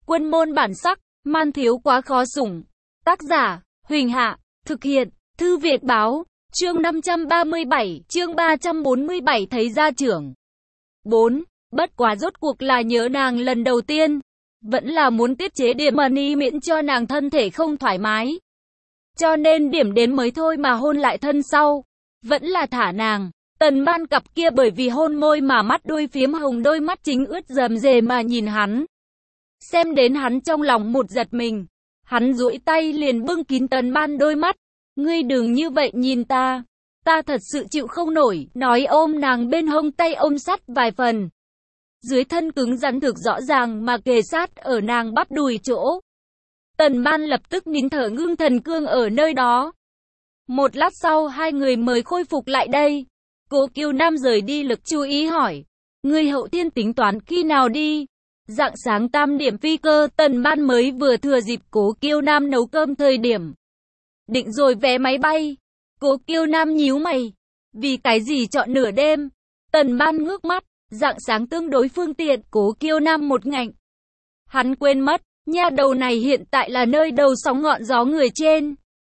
Quân môn bản sắc, man thiếu quá khó sủng. Tác giả, Huỳnh Hạ, thực hiện, Thư Việt Báo, chương 537, chương 347 thấy gia trưởng. 4. Bất quá rốt cuộc là nhớ nàng lần đầu tiên. Vẫn là muốn tiết chế điểm money miễn cho nàng thân thể không thoải mái. Cho nên điểm đến mới thôi mà hôn lại thân sau. Vẫn là thả nàng. Tần Ban cặp kia bởi vì hôn môi mà mắt đuôi phiếm hồng, đôi mắt chính ướt rầm rề mà nhìn hắn. Xem đến hắn trong lòng một giật mình. Hắn duỗi tay liền bưng kín Tần Ban đôi mắt. Ngươi đừng như vậy nhìn ta. Ta thật sự chịu không nổi. Nói ôm nàng bên hông, tay ôm sát vài phần. Dưới thân cứng rắn thực rõ ràng mà kề sát ở nàng bắp đùi chỗ. Tần Ban lập tức nín thở ngưng thần cương ở nơi đó. Một lát sau hai người mới khôi phục lại đây. Cố Kiều Nam rời đi lực chú ý hỏi. Ngươi hậu thiên tính toán khi nào đi? Rạng sáng tam điểm phi cơ. Tần Ban mới vừa thừa dịp Cố Kiều Nam nấu cơm thời điểm. Định rồi vé máy bay. Cố Kiều Nam nhíu mày. Vì cái gì chọn nửa đêm? Tần Ban ngước mắt. Rạng sáng tương đối phương tiện. Cố Kiều Nam một ngạnh. Hắn quên mất. Nhà đầu này hiện tại là nơi đầu sóng ngọn gió người trên.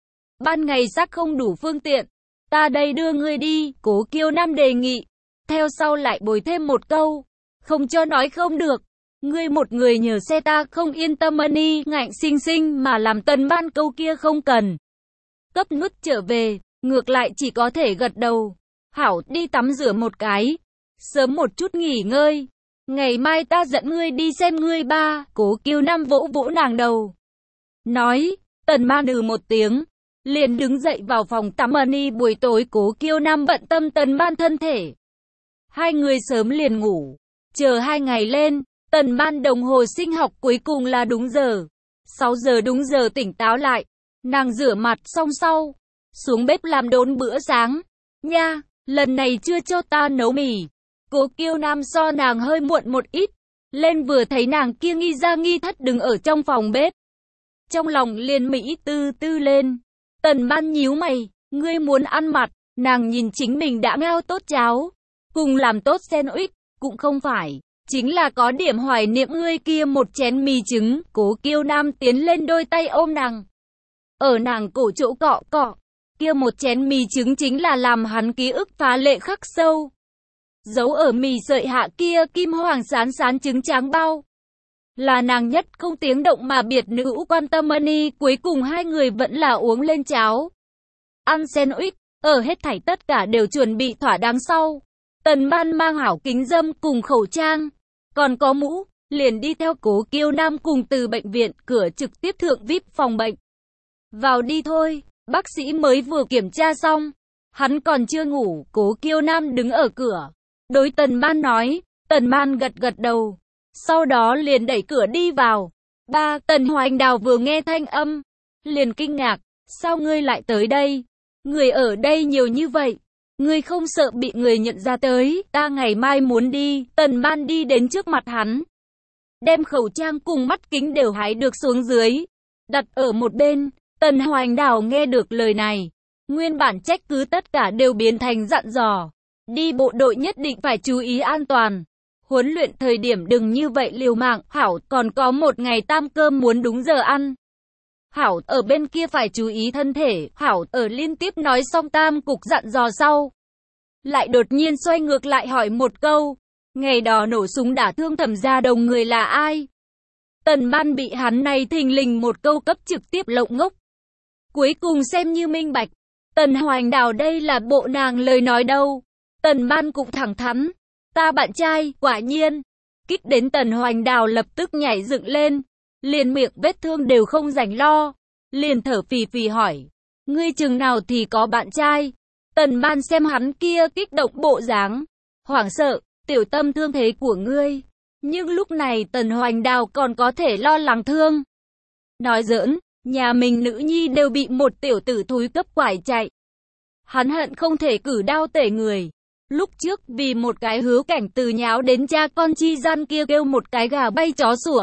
Ban ngày xác không đủ phương tiện. Ta đây đưa ngươi đi. Cố Kiều Nam đề nghị. Theo sau lại bồi thêm một câu. Không cho nói không được. Ngươi một người nhờ xe ta không yên tâm money. Ngạnh xinh xinh mà làm Tần Ban câu kia không cần. Cấp nuốt trở về. Ngược lại chỉ có thể gật đầu. Hảo, đi tắm rửa một cái. Sớm một chút nghỉ ngơi. Ngày mai ta dẫn ngươi đi xem ngươi ba. Cố Kiều Nam vỗ vỗ nàng đầu. Nói. Tần Ban một tiếng. Liền đứng dậy vào phòng tắm money. Buổi tối Cố Kiều Nam bận tâm Tần Ban thân thể. Hai người sớm liền ngủ. Chờ 2 ngày lên. Tần Ban đồng hồ sinh học cuối cùng là đúng giờ. 6 giờ đúng giờ tỉnh táo lại. Nàng rửa mặt xong sau. Xuống bếp làm đốn bữa sáng. Nha, lần này chưa cho ta nấu mì. Cố Kiều Nam so nàng hơi muộn một ít. Lên vừa thấy nàng kia nghi ra nghi thất đứng ở trong phòng bếp. Trong lòng liền mỹ tư tư lên. Tần Ban nhíu mày. Ngươi muốn ăn mặt. Nàng nhìn chính mình đã ngao tốt cháo. Cùng làm tốt sandwich. Cũng không phải. Chính là có điểm hoài niệm ngươi kia một chén mì trứng. Cố Kiều Nam tiến lên đôi tay ôm nàng. Ở nàng cổ chỗ cọ cọ. Kia một chén mì trứng chính là làm hắn ký ức phá lệ khắc sâu. Giấu ở mì sợi hạ kia kim hoàng sán sán trứng tráng bao. Là nàng nhất không tiếng động mà biệt nữ quan tâm money. Cuối cùng hai người vẫn là uống lên cháo. Ăn sandwich. Ở hết thảy tất cả đều chuẩn bị thỏa đáng sau. Tần Ban mang hảo kính râm cùng khẩu trang. Còn có mũ. Liền đi theo Cố Kiều Nam cùng từ bệnh viện cửa trực tiếp thượng VIP phòng bệnh. Vào đi thôi. Bác sĩ mới vừa kiểm tra xong. Hắn còn chưa ngủ. Cố Kiều Nam đứng ở cửa. Đối Tần Ban nói. Tần Ban gật gật đầu. Sau đó liền đẩy cửa đi vào. Ba, Tần Hoành Đào vừa nghe thanh âm. Liền kinh ngạc. Sao ngươi lại tới đây? Người ở đây nhiều như vậy. Ngươi không sợ bị người nhận ra tới? Ta ngày mai muốn đi. Tần Ban đi đến trước mặt hắn. Đem khẩu trang cùng mắt kính đều hái được xuống dưới. Đặt ở một bên. Tần Hoành Đào nghe được lời này. Nguyên bản trách cứ tất cả đều biến thành dặn dò. Đi bộ đội nhất định phải chú ý an toàn. Huấn luyện thời điểm đừng như vậy liều mạng. Hảo, còn có một ngày tam cơm muốn đúng giờ ăn. Hảo, ở bên kia phải chú ý thân thể. Hảo, ở liên tiếp nói xong tam cục dặn dò sau. Lại đột nhiên xoay ngược lại hỏi một câu. Ngày đó nổ súng đả thương Thẩm Gia Đồng người là ai? Tần Ban bị hắn này thình lình một câu cấp trực tiếp lộng ngốc. Cuối cùng xem như minh bạch. Tần Hoành Đào đây là bộ nàng lời nói đâu. Tần Ban cũng thẳng thắn. Ta bạn trai, quả nhiên. Kích đến Tần Hoành Đào lập tức nhảy dựng lên. Liền miệng vết thương đều không rảnh lo. Liền thở phì phì hỏi. Ngươi chừng nào thì có bạn trai? Tần Ban xem hắn kia kích động bộ dáng. Hoảng sợ, tiểu tâm thương thế của ngươi. Nhưng lúc này Tần Hoành Đào còn có thể lo lắng thương. Nói giỡn, nhà mình nữ nhi đều bị một tiểu tử thúi cấp quải chạy. Hắn hận không thể cử đao tể người. Lúc trước vì một cái hứa cảnh từ nháo đến cha con chi gian kia kêu một cái gà bay chó sủa.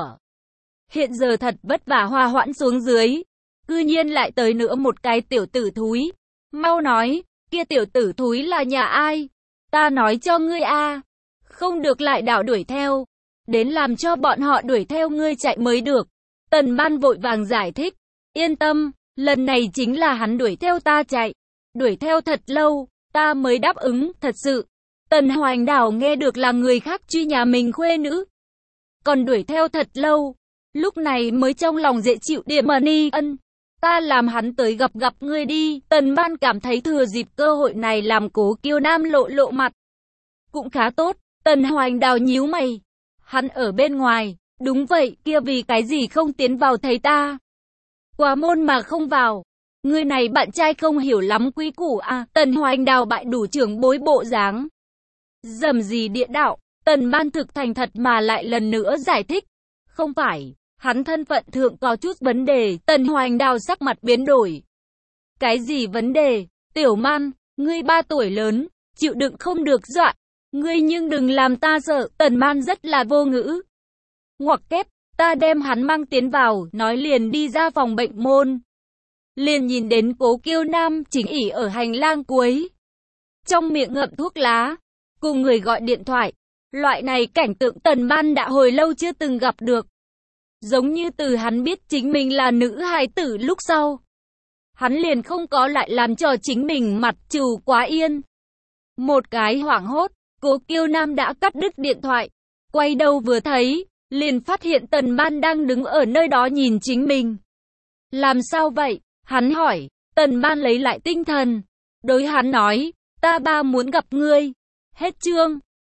Hiện giờ thật vất vả hòa hoãn xuống dưới. Cư nhiên lại tới nữa một cái tiểu tử thúi. Mau nói, kia tiểu tử thúi là nhà ai? Ta nói cho ngươi a. Không được lại đảo đuổi theo. đến làm cho bọn họ đuổi theo ngươi chạy mới được. Tần Ban vội vàng giải thích, yên tâm, lần này chính là hắn đuổi theo ta chạy. Đuổi theo thật lâu, ta mới đáp ứng, thật sự. Tần Hoành Đào nghe được là người khác truy nhà mình khuê nữ. Còn đuổi theo thật lâu, lúc này mới trong lòng dễ chịu điểm Ni Ân. Ta làm hắn tới gặp ngươi đi. Tần Ban cảm thấy thừa dịp cơ hội này làm Cố Kiêu Nam lộ mặt. Cũng khá tốt. Tần Hoành Đào nhíu mày. Hắn ở bên ngoài. Đúng vậy, kia vì cái gì không tiến vào thấy ta? Qua môn mà không vào. Người này bạn trai không hiểu lắm quý củ à? Tần Hoành Đào bại đủ trưởng bối bộ dáng. Dầm gì địa đạo. Tần Ban thực thành thật mà lại lần nữa giải thích. Không phải, hắn thân phận thượng có chút vấn đề. Tần Hoành Đào sắc mặt biến đổi. Cái gì vấn đề? Tiểu Man, ngươi 3 tuổi lớn, chịu đựng không được dọa. Ngươi nhưng đừng làm ta sợ. Tần Man rất là vô ngữ. Ngoặc kép, ta đem hắn mang tiến vào, nói liền đi ra phòng bệnh môn. Liền nhìn đến Cố Kiêu Nam chính ỉ ở hành lang cuối. Trong miệng ngậm thuốc lá, cùng người gọi điện thoại. Loại này cảnh tượng Tần Man đã hồi lâu chưa từng gặp được. Giống như từ hắn biết chính mình là nữ hài tử lúc sau. Hắn liền không có lại làm cho chính mình mặt trù quá yên. Một cái hoảng hốt, Cố Kiêu Nam đã cắt đứt điện thoại. Quay đầu vừa thấy, liền phát hiện Tần Man đang đứng ở nơi đó nhìn chính mình. Làm sao vậy? Hắn hỏi. Tần Man lấy lại tinh thần. Đối hắn nói, ta ba muốn gặp ngươi. Hết chương.